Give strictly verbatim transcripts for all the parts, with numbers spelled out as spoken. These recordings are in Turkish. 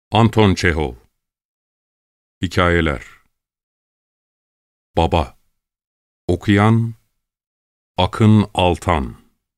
Anton Çehov. Hikayeler. Baba. Okuyan Akın Altan.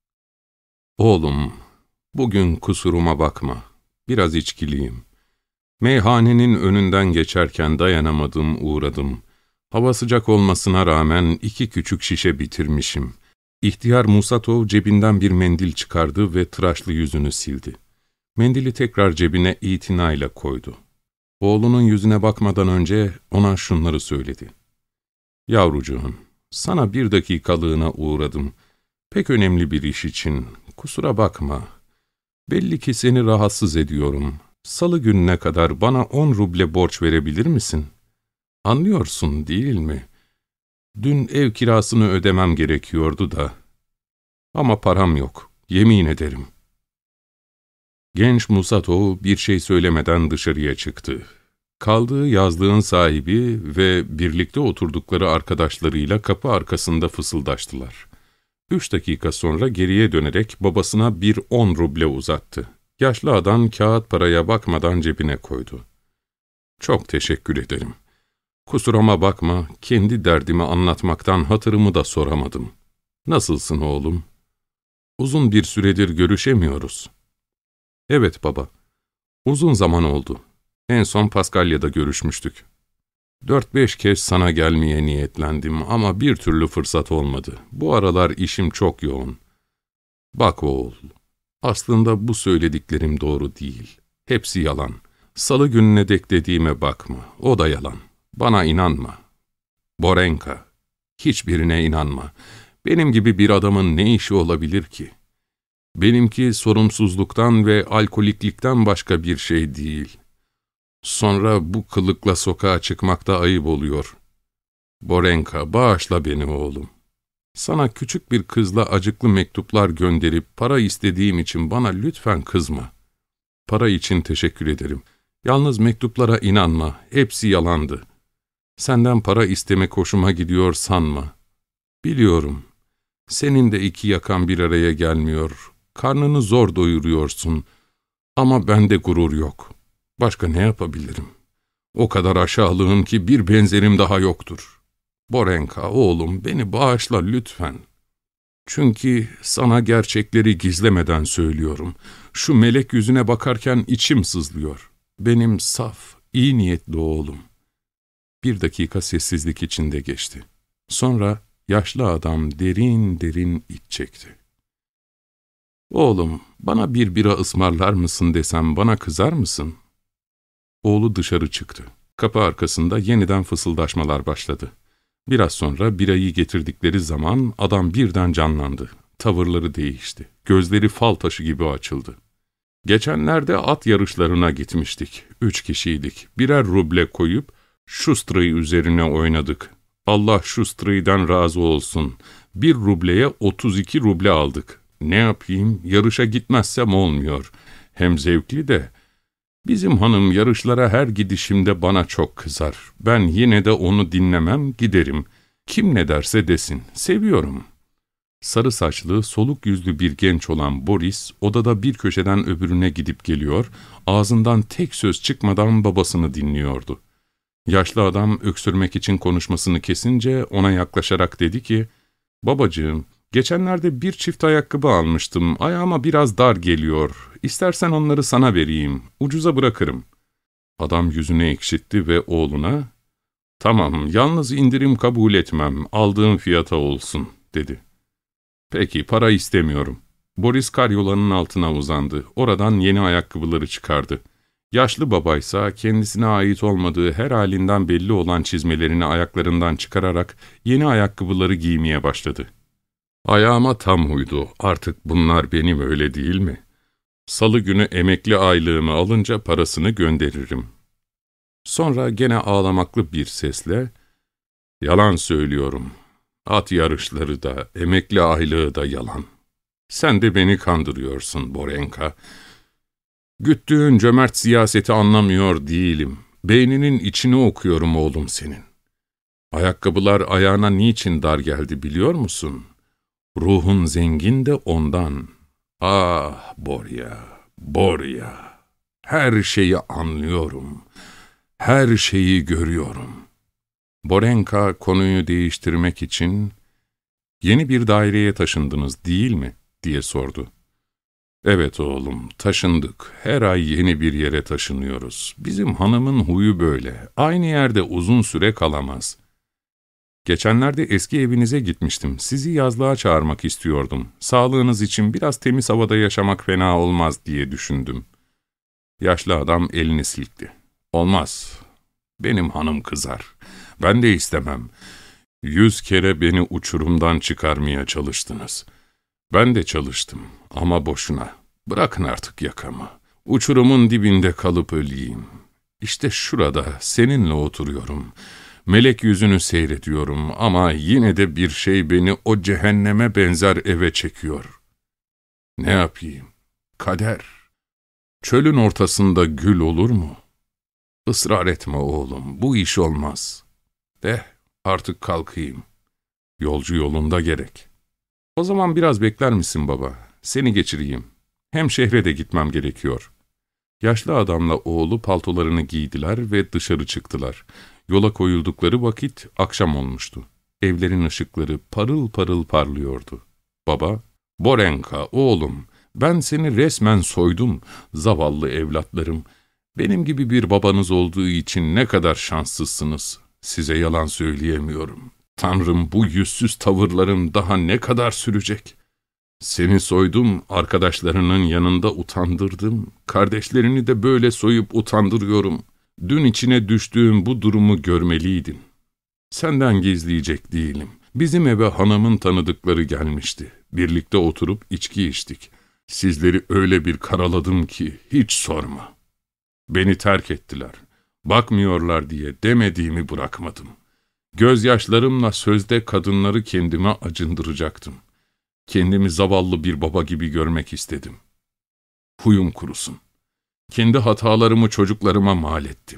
Oğlum, bugün kusuruma bakma. Biraz içkiliyim. Meyhanenin önünden geçerken dayanamadım, uğradım. Hava sıcak olmasına rağmen iki küçük şişe bitirmişim. İhtiyar Musatov cebinden bir mendil çıkardı ve tıraşlı yüzünü sildi. Mendili tekrar cebine itinayla koydu. Oğlunun yüzüne bakmadan önce ona şunları söyledi. Yavrucuğum, sana bir dakikalığına uğradım. Pek önemli bir iş için. Kusura bakma. Belli ki seni rahatsız ediyorum. Salı gününe kadar bana on ruble borç verebilir misin? Anlıyorsun değil mi? Dün ev kirasını ödemem gerekiyordu da. Ama param yok, yemin ederim. Genç Musatov bir şey söylemeden dışarıya çıktı. Kaldığı yazlığın sahibi ve birlikte oturdukları arkadaşlarıyla kapı arkasında fısıldaştılar. Üç dakika sonra geriye dönerek babasına bir on ruble uzattı. Yaşlı adam kağıt paraya bakmadan cebine koydu. Çok teşekkür ederim. Kusuruma bakma, kendi derdimi anlatmaktan hatırımı da soramadım. Nasılsın oğlum? Uzun bir süredir görüşemiyoruz. Evet baba, uzun zaman oldu. En son Paskalya'da görüşmüştük. Dört beş kez sana gelmeye niyetlendim ama bir türlü fırsat olmadı. Bu aralar işim çok yoğun. Bak oğul, aslında bu söylediklerim doğru değil. Hepsi yalan. Salı gününe dek dediğime bakma, o da yalan. Bana inanma. Borenka, hiçbirine inanma. Benim gibi bir adamın ne işi olabilir ki? Benimki sorumsuzluktan ve alkoliklikten başka bir şey değil. Sonra bu kılıkla sokağa çıkmakta ayıp oluyor. Borenka, bağışla beni oğlum. Sana küçük bir kızla acıklı mektuplar gönderip para istediğim için bana lütfen kızma. Para için teşekkür ederim. Yalnız mektuplara inanma, hepsi yalandı. Senden para istemek hoşuma gidiyor sanma. Biliyorum, senin de iki yakan bir araya gelmiyor. Karnını zor doyuruyorsun. Ama bende gurur yok. Başka ne yapabilirim? O kadar aşağılığım ki bir benzerim daha yoktur. Borenka, oğlum, beni bağışla lütfen. Çünkü sana gerçekleri gizlemeden söylüyorum. Şu melek yüzüne bakarken içim sızlıyor. Benim saf, iyi niyetli oğlum. Bir dakika sessizlik içinde geçti. Sonra yaşlı adam derin derin iç çekti. Oğlum, bana bir bira ısmarlar mısın desem bana kızar mısın? Oğlu dışarı çıktı. Kapı arkasında yeniden fısıldaşmalar başladı. Biraz sonra birayı getirdikleri zaman adam birden canlandı. Tavırları değişti. Gözleri fal taşı gibi açıldı. Geçenlerde at yarışlarına gitmiştik. Üç kişiydik. Birer ruble koyup şustrayı üzerine oynadık. Allah şustraydan razı olsun. Bir rubleye otuz iki ruble aldık. Ne yapayım? Yarışa gitmezsem olmuyor. Hem zevkli de. Bizim hanım yarışlara her gidişimde bana çok kızar. Ben yine de onu dinlemem, giderim. Kim ne derse desin. Seviyorum. Sarı saçlı, soluk yüzlü bir genç olan Boris, odada bir köşeden öbürüne gidip geliyor, ağzından tek söz çıkmadan babasını dinliyordu. Yaşlı adam öksürmek için konuşmasını kesince ona yaklaşarak dedi ki, ''Babacığım, geçenlerde bir çift ayakkabı almıştım, ayağıma biraz dar geliyor. İstersen onları sana vereyim, ucuza bırakırım.'' Adam yüzünü ekşitti ve oğluna, ''Tamam, yalnız indirim kabul etmem, aldığım fiyata olsun.'' dedi. ''Peki, para istemiyorum.'' Boris karyolanın altına uzandı, oradan yeni ayakkabıları çıkardı. Yaşlı babaysa kendisine ait olmadığı her halinden belli olan çizmelerini ayaklarından çıkararak yeni ayakkabıları giymeye başladı. ''Ayağıma tam uydu, artık bunlar benim, öyle değil mi? Salı günü emekli aylığımı alınca parasını gönderirim.'' Sonra gene ağlamaklı bir sesle, ''Yalan söylüyorum. At yarışları da, emekli aylığı da yalan. Sen de beni kandırıyorsun Borenka. Güttüğün cömert siyaseti anlamıyor değilim. Beyninin içini okuyorum oğlum senin. Ayakkabılar ayağına niçin dar geldi biliyor musun? Ruhun zengin de ondan. Ah Borya, Borya, her şeyi anlıyorum. Her şeyi görüyorum. Borenka konuyu değiştirmek için, ''Yeni bir daireye taşındınız değil mi?'' diye sordu. ''Evet oğlum, taşındık. Her ay yeni bir yere taşınıyoruz. Bizim hanımın huyu böyle. Aynı yerde uzun süre kalamaz. Geçenlerde eski evinize gitmiştim. Sizi yazlığa çağırmak istiyordum. Sağlığınız için biraz temiz havada yaşamak fena olmaz diye düşündüm.'' Yaşlı adam elini silkti. ''Olmaz. Benim hanım kızar. Ben de istemem. Yüz kere beni uçurumdan çıkarmaya çalıştınız. Ben de çalıştım ama boşuna. Bırakın artık yakamı. Uçurumun dibinde kalıp öleyim. İşte şurada seninle oturuyorum. Melek yüzünü seyrediyorum ama yine de bir şey beni o cehenneme benzer eve çekiyor. Ne yapayım? Kader. Çölün ortasında gül olur mu? Israr etme oğlum, bu iş olmaz. De, artık kalkayım. Yolcu yolunda gerek. O zaman biraz bekler misin baba? Seni geçireyim. Hem şehre de gitmem gerekiyor. Yaşlı adamla oğlu paltolarını giydiler ve dışarı çıktılar. Yola koyuldukları vakit akşam olmuştu. Evlerin ışıkları parıl parıl parlıyordu. Baba, ''Borenka, oğlum, ben seni resmen soydum, zavallı evlatlarım. Benim gibi bir babanız olduğu için ne kadar şanslısınız. Size yalan söyleyemiyorum. Tanrım, bu yüzsüz tavırlarım daha ne kadar sürecek? Seni soydum, arkadaşlarının yanında utandırdım. Kardeşlerini de böyle soyup utandırıyorum. Dün içine düştüğüm bu durumu görmeliydin. Senden gizleyecek değilim. Bizim eve hanımın tanıdıkları gelmişti. Birlikte oturup içki içtik. Sizleri öyle bir karaladım ki hiç sorma. Beni terk ettiler. Bakmıyorlar diye demediğimi bırakmadım. Gözyaşlarımla sözde kadınları kendime acındıracaktım. Kendimi zavallı bir baba gibi görmek istedim. Huyum kurusun. Kendi hatalarımı çocuklarıma mal ettim.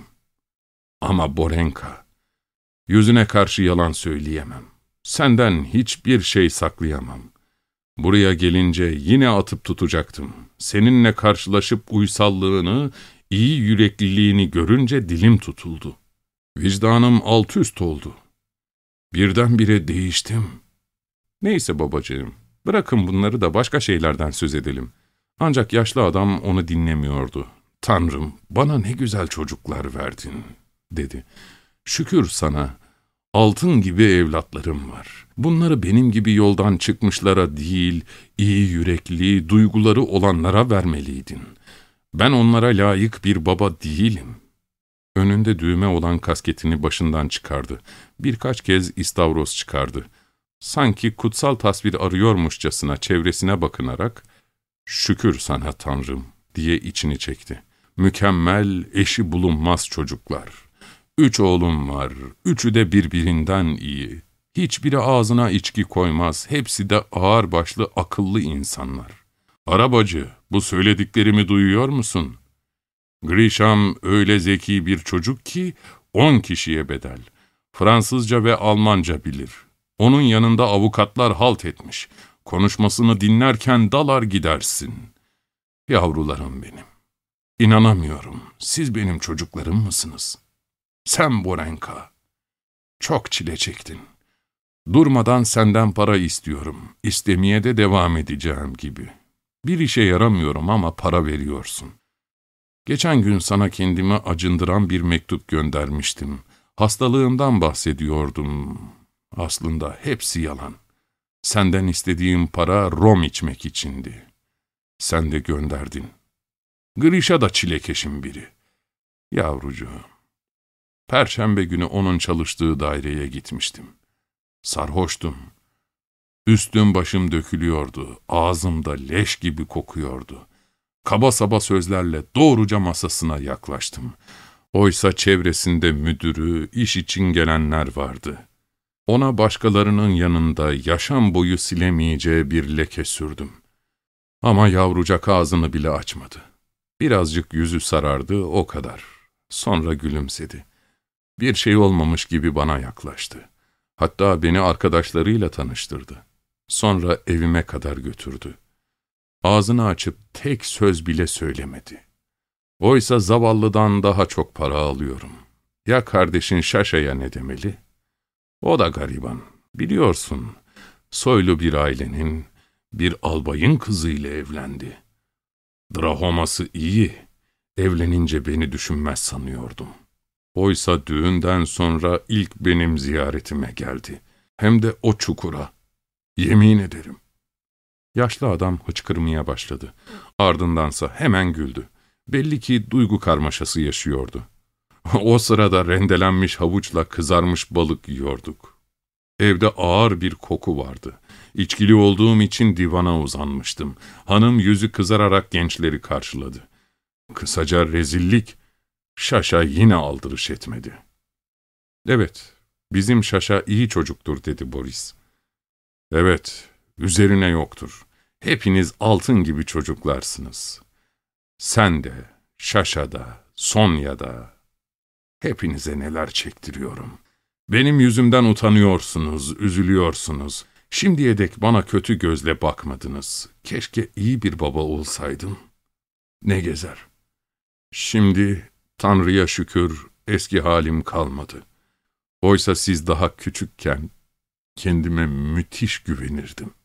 Ama Borenka, yüzüne karşı yalan söyleyemem. Senden hiçbir şey saklayamam. Buraya gelince yine atıp tutacaktım. Seninle karşılaşıp uysallığını, iyi yürekliliğini görünce dilim tutuldu. Vicdanım alt üst oldu. Birdenbire değiştim. Neyse babacığım, bırakın bunları da başka şeylerden söz edelim. Ancak yaşlı adam onu dinlemiyordu. ''Tanrım, bana ne güzel çocuklar verdin.'' dedi. ''Şükür sana, altın gibi evlatlarım var. Bunları benim gibi yoldan çıkmışlara değil, iyi yürekli, duyguları olanlara vermeliydin. Ben onlara layık bir baba değilim.'' Önünde düğme olan kasketini başından çıkardı. Birkaç kez istavroz çıkardı. Sanki kutsal tasvir arıyormuşçasına çevresine bakınarak, ''Şükür sana Tanrım.'' diye içini çekti. ''Mükemmel, eşi bulunmaz çocuklar. Üç oğlum var, üçü de birbirinden iyi. Hiçbiri ağzına içki koymaz, hepsi de ağırbaşlı, akıllı insanlar. Arabacı, bu söylediklerimi duyuyor musun? Grisham öyle zeki bir çocuk ki on kişiye bedel. Fransızca ve Almanca bilir. Onun yanında avukatlar halt etmiş. Konuşmasını dinlerken dalar gidersin. Yavrularım benim. İnanamıyorum, siz benim çocuklarım mısınız? Sen Borenka, çok çile çektin. Durmadan senden para istiyorum. İstemeye de devam edeceğim gibi. Bir işe yaramıyorum ama para veriyorsun. Geçen gün sana kendimi acındıran bir mektup göndermiştim. Hastalığımdan bahsediyordum. Aslında hepsi yalan. Senden istediğim para rom içmek içindi. Sen de gönderdin. Grisha da çilekeşim biri. Yavrucuğum. Perşembe günü onun çalıştığı daireye gitmiştim. Sarhoştum. Üstüm başım dökülüyordu. Ağzımda leş gibi kokuyordu. Kaba saba sözlerle doğruca masasına yaklaştım. Oysa çevresinde müdürü, iş için gelenler vardı. Ona başkalarının yanında yaşam boyu silemeyeceği bir leke sürdüm. Ama yavrucak ağzını bile açmadı. Birazcık yüzü sarardı, o kadar. Sonra gülümsedi. Bir şey olmamış gibi bana yaklaştı. Hatta beni arkadaşlarıyla tanıştırdı. Sonra evime kadar götürdü. Ağzını açıp tek söz bile söylemedi. Oysa zavallıdan daha çok para alıyorum. Ya kardeşin Şaşa'ya ne demeli? O da gariban. Biliyorsun, soylu bir ailenin, bir albayın kızıyla evlendi. Drahoması iyi, evlenince beni düşünmez sanıyordum. Oysa düğünden sonra ilk benim ziyaretime geldi. Hem de o çukura. Yemin ederim. Yaşlı adam hıçkırmaya başladı. Ardındansa hemen güldü. Belli ki duygu karmaşası yaşıyordu. O sırada rendelenmiş havuçla kızarmış balık yiyorduk. Evde ağır bir koku vardı. İçkili olduğum için divana uzanmıştım. Hanım yüzü kızararak gençleri karşıladı. Kısaca rezillik. Şaşa yine aldırış etmedi. Evet, bizim Şaşa iyi çocuktur dedi Boris. Evet, üzerine yoktur. Hepiniz altın gibi çocuklarsınız. Sen de, Şaşa da, Sonya da. Hepinize neler çektiriyorum. Benim yüzümden utanıyorsunuz, üzülüyorsunuz. Şimdiye dek bana kötü gözle bakmadınız. Keşke iyi bir baba olsaydım. Ne gezer. Şimdi Tanrı'ya şükür eski halim kalmadı. Oysa siz daha küçükken kendime müthiş güvenirdim.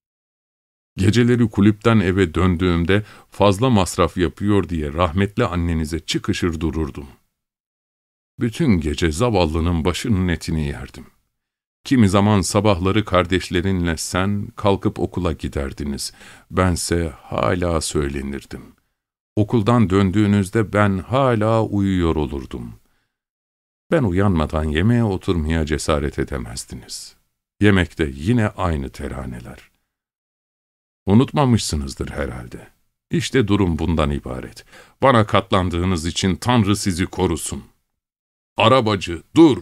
Geceleri kulüpten eve döndüğümde fazla masraf yapıyor diye rahmetli annenize çıkışır dururdum. Bütün gece zavallının başının etini yerdim. Kimi zaman sabahları kardeşlerinle sen kalkıp okula giderdiniz. Bense hala söylenirdim. Okuldan döndüğünüzde ben hala uyuyor olurdum. Ben uyanmadan yemeğe oturmaya cesaret edemezdiniz. Yemekte yine aynı teraneler. Unutmamışsınızdır herhalde. İşte durum bundan ibaret. Bana katlandığınız için Tanrı sizi korusun. Arabacı, dur!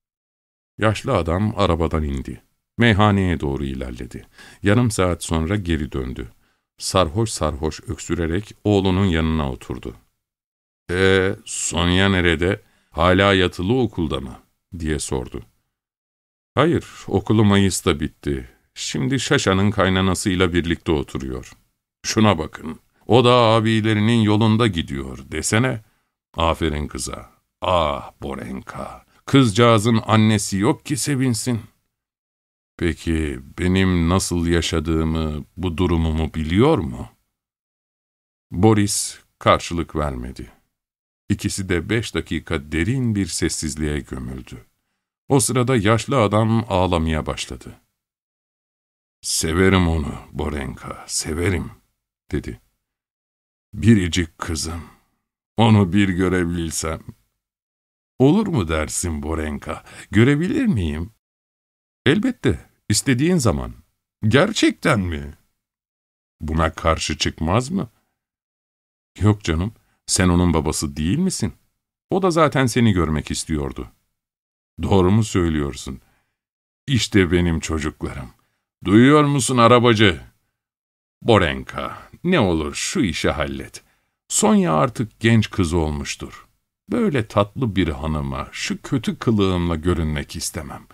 Yaşlı adam arabadan indi. Meyhaneye doğru ilerledi. Yarım saat sonra geri döndü. Sarhoş sarhoş öksürerek oğlunun yanına oturdu. ''Ee, Sonya nerede? Hala yatılı okulda mı?'' diye sordu. ''Hayır, okulu Mayıs'ta bitti. Şimdi Şaşa'nın kaynanasıyla birlikte oturuyor. Şuna bakın, o da abilerinin yolunda gidiyor desene. Aferin kıza. Ah Borenka, kızcağızın annesi yok ki sevinsin. Peki benim nasıl yaşadığımı, bu durumumu biliyor mu?'' Boris karşılık vermedi. İkisi de beş dakika derin bir sessizliğe gömüldü. O sırada yaşlı adam ağlamaya başladı. ''Severim onu Borenka, severim.'' dedi. ''Biricik kızım, onu bir görebilsem.'' ''Olur mu dersin Borenka, görebilir miyim?'' ''Elbette, istediğin zaman.'' ''Gerçekten mi?'' ''Buna karşı çıkmaz mı?'' ''Yok canım, sen onun babası değil misin? O da zaten seni görmek istiyordu.'' ''Doğru mu söylüyorsun? İşte benim çocuklarım. Duyuyor musun arabacı? Borenka, ne olur şu işi hallet. Sonya artık genç kız olmuştur. Böyle tatlı bir hanıma şu kötü kılığımla görünmek istemem.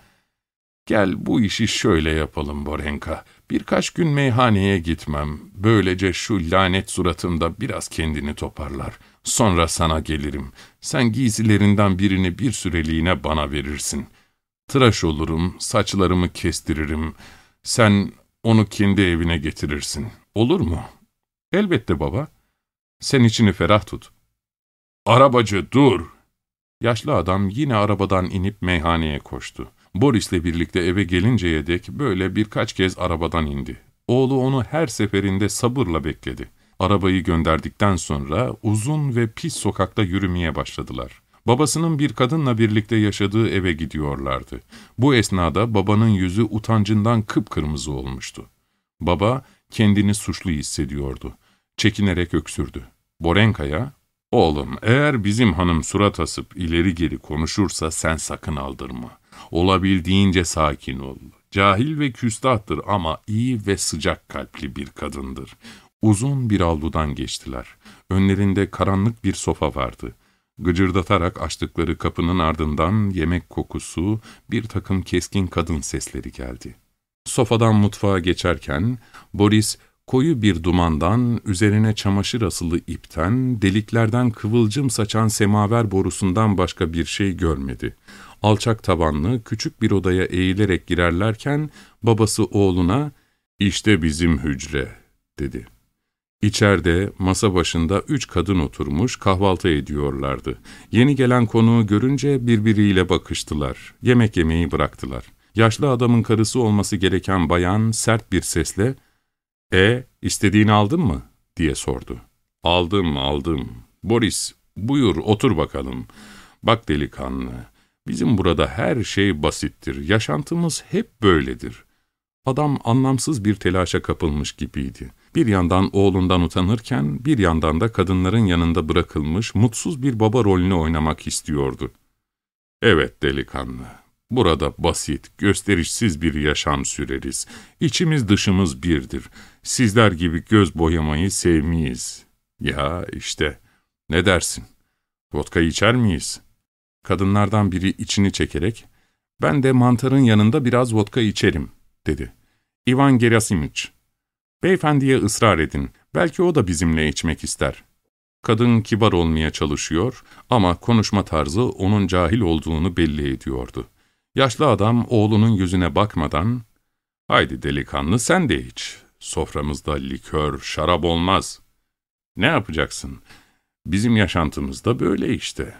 Gel bu işi şöyle yapalım Borenka. Birkaç gün meyhaneye gitmem. Böylece şu lanet suratımda biraz kendini toparlar. Sonra sana gelirim. Sen giysilerinden birini bir süreliğine bana verirsin. Tıraş olurum, saçlarımı kestiririm. Sen onu kendi evine getirirsin. Olur mu? Elbette baba. Sen içini ferah tut. Arabacı dur! Yaşlı adam yine arabadan inip meyhaneye koştu. Boris'le birlikte eve gelinceye dek böyle birkaç kez arabadan indi. Oğlu onu her seferinde sabırla bekledi. Arabayı gönderdikten sonra uzun ve pis sokakta yürümeye başladılar. Babasının bir kadınla birlikte yaşadığı eve gidiyorlardı. Bu esnada babanın yüzü utancından kıpkırmızı olmuştu. Baba kendini suçlu hissediyordu. Çekinerek öksürdü. Borenka'ya, ''Oğlum, eğer bizim hanım surat asıp ileri geri konuşursa sen sakın aldırma. Olabildiğince sakin ol. Cahil ve küstahtır ama iyi ve sıcak kalpli bir kadındır.'' Uzun bir avludan geçtiler. Önlerinde karanlık bir sofa vardı. Gıcırdatarak açtıkları kapının ardından yemek kokusu, bir takım keskin kadın sesleri geldi. Sofadan mutfağa geçerken Boris Koyu bir dumandan, üzerine çamaşır asılı ipten, deliklerden kıvılcım saçan semaver borusundan başka bir şey görmedi. Alçak tavanlı, küçük bir odaya eğilerek girerlerken, babası oğluna, "İşte bizim hücre," dedi. İçeride, masa başında üç kadın oturmuş, kahvaltı ediyorlardı. Yeni gelen konuğu görünce birbiriyle bakıştılar. Yemek yemeyi bıraktılar. Yaşlı adamın karısı olması gereken bayan, sert bir sesle, "E, istediğini aldın mı?" diye sordu. "Aldım, aldım. Boris, buyur otur bakalım. Bak delikanlı, bizim burada her şey basittir. Yaşantımız hep böyledir." Adam anlamsız bir telaşa kapılmış gibiydi. Bir yandan oğlundan utanırken, bir yandan da kadınların yanında bırakılmış, mutsuz bir baba rolünü oynamak istiyordu. "Evet delikanlı, burada basit, gösterişsiz bir yaşam süreriz. İçimiz dışımız birdir. Sizler gibi göz boyamayı sevmeyiz." "Ya işte, ne dersin? Vodka içer miyiz?" Kadınlardan biri içini çekerek, "Ben de mantarın yanında biraz vodka içerim," dedi. "İvan Gerasimiç, beyefendiye ısrar edin, belki o da bizimle içmek ister." Kadın kibar olmaya çalışıyor ama konuşma tarzı onun cahil olduğunu belli ediyordu. Yaşlı adam oğlunun yüzüne bakmadan, "Haydi delikanlı sen de iç. Soframızda likör, şarap olmaz." "Ne yapacaksın? Bizim yaşantımızda böyle işte."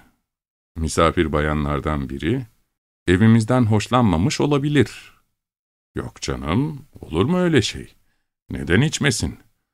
Misafir bayanlardan biri, "Evimizden hoşlanmamış olabilir." "Yok canım, olur mu öyle şey? Neden içmesin?"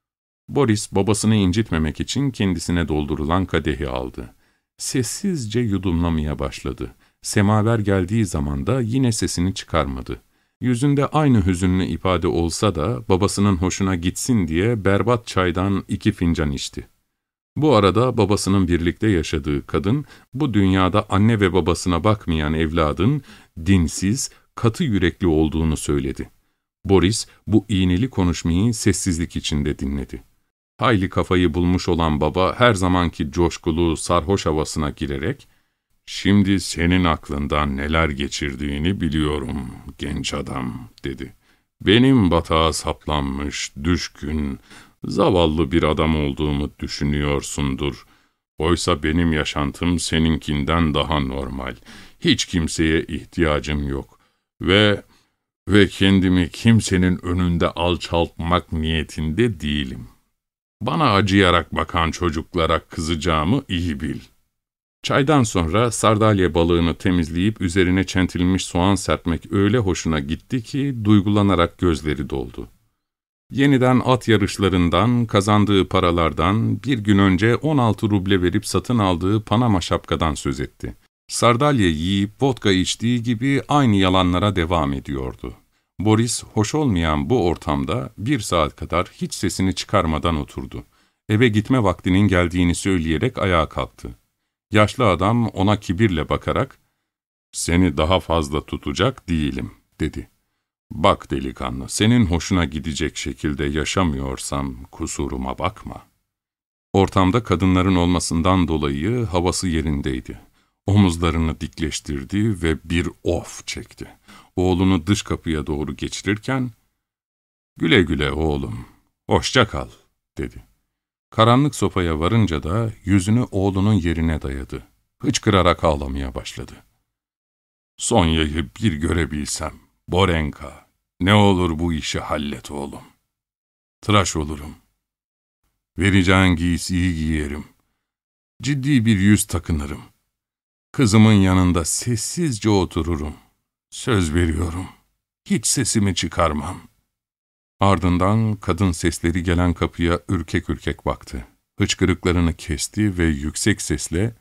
Boris, babasını incitmemek için kendisine doldurulan kadehi aldı. Sessizce yudumlamaya başladı. Semaver geldiği zaman da yine sesini çıkarmadı. Yüzünde aynı hüzünlü ifade olsa da babasının hoşuna gitsin diye berbat çaydan iki fincan içti. Bu arada babasının birlikte yaşadığı kadın, bu dünyada anne ve babasına bakmayan evladın dinsiz, katı yürekli olduğunu söyledi. Boris, bu iğneli konuşmayı sessizlik içinde dinledi. Hayli kafayı bulmuş olan baba, her zamanki coşkulu, sarhoş havasına girerek, "Şimdi senin aklından neler geçirdiğini biliyorum genç adam," dedi. "Benim batağa saplanmış, düşkün, zavallı bir adam olduğumu düşünüyorsundur. Oysa benim yaşantım seninkinden daha normal. Hiç kimseye ihtiyacım yok. Ve ve kendimi kimsenin önünde alçaltmak niyetinde değilim. Bana acıyarak bakan çocuklara kızacağımı iyi bil." Çaydan sonra sardalya balığını temizleyip üzerine çentilmiş soğan serpmek öyle hoşuna gitti ki duygulanarak gözleri doldu. Yeniden at yarışlarından, kazandığı paralardan, bir gün önce on altı ruble verip satın aldığı Panama şapkadan söz etti. Sardalya yiyip vodka içtiği gibi aynı yalanlara devam ediyordu. Boris, hoş olmayan bu ortamda bir saat kadar hiç sesini çıkarmadan oturdu. Eve gitme vaktinin geldiğini söyleyerek ayağa kalktı. Yaşlı adam ona kibirle bakarak, "Seni daha fazla tutacak değilim," dedi. "Bak delikanlı, senin hoşuna gidecek şekilde yaşamıyorsam kusuruma bakma." Ortamda kadınların olmasından dolayı havası yerindeydi. Omuzlarını dikleştirdi ve bir of çekti. Oğlunu dış kapıya doğru geçirirken, "Güle güle oğlum, hoşça kal," dedi. Karanlık sofaya varınca da yüzünü oğlunun yerine dayadı. Hıçkırarak ağlamaya başladı. "Sonya'yı bir görebilsem, Borenka, ne olur bu işi hallet oğlum. Tıraş olurum. Vereceğin giysiyi giyerim. Ciddi bir yüz takınırım. Kızımın yanında sessizce otururum. Söz veriyorum, hiç sesimi çıkarmam." Ardından kadın sesleri gelen kapıya ürkek ürkek baktı. Hıçkırıklarını kesti ve yüksek sesle,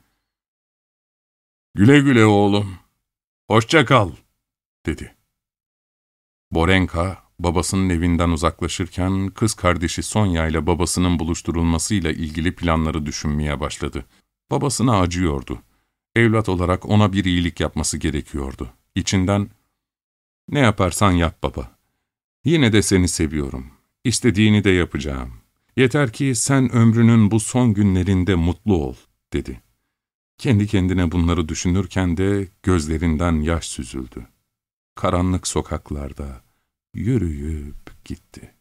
"Güle güle oğlum, hoşça kal," dedi. Borenka, babasının evinden uzaklaşırken kız kardeşi Sonya ile babasının buluşturulmasıyla ilgili planları düşünmeye başladı. Babasına acıyordu. Evlat olarak ona bir iyilik yapması gerekiyordu. İçinden, "Ne yaparsan yap baba. Yine de seni seviyorum. İstediğini de yapacağım. Yeter ki sen ömrünün bu son günlerinde mutlu ol," dedi. Kendi kendine bunları düşünürken de gözlerinden yaş süzüldü. Karanlık sokaklarda yürüyüp gitti.